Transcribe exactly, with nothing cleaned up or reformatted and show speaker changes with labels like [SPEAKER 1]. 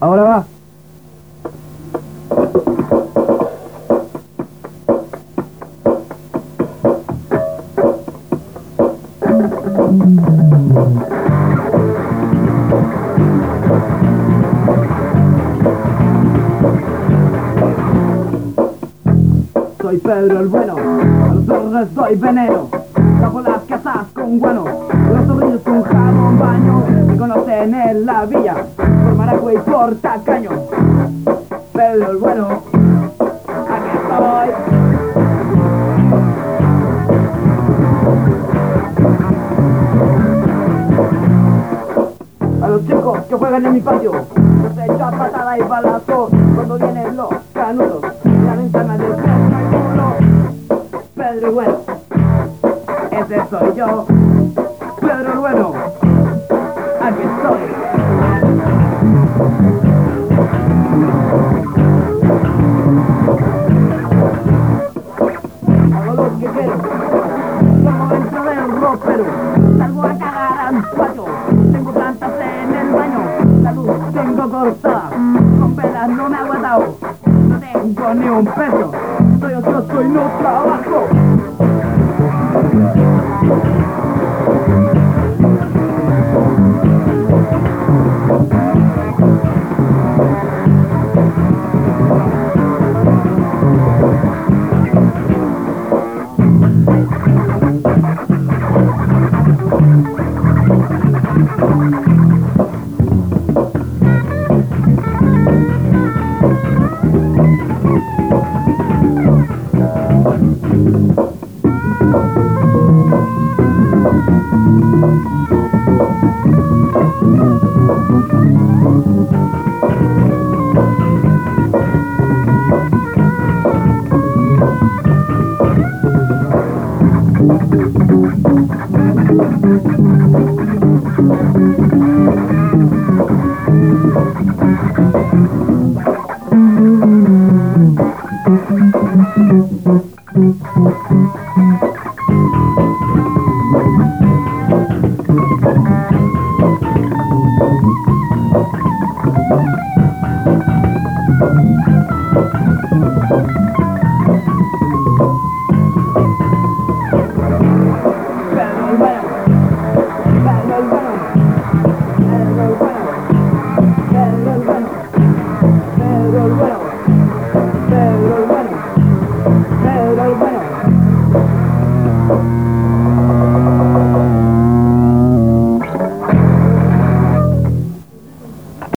[SPEAKER 1] Ahora va. Soy Pedro el Bueno, a los zorros doy veneno, tapo las casas con guano, los zorrillos con jabón baño, me conocen en la villa, por maraco y por tacaño. Pedro el Bueno, aquí estoy. A los chicos que juegan en mi patio, les echo a patada y balazo cuando vienen los canudos, la ventana del no hay culo. Pedro el Bueno, ese soy yo. Pedro el Bueno, aquí estoy. Hago lo que quiero, como dentro del ropero, salgo a cagar al patio, tengo plantas en el baño, la luz tengo cortada, con velas no me ha aguantado, no tengo ni un peso, soy ocioso y no trabajo.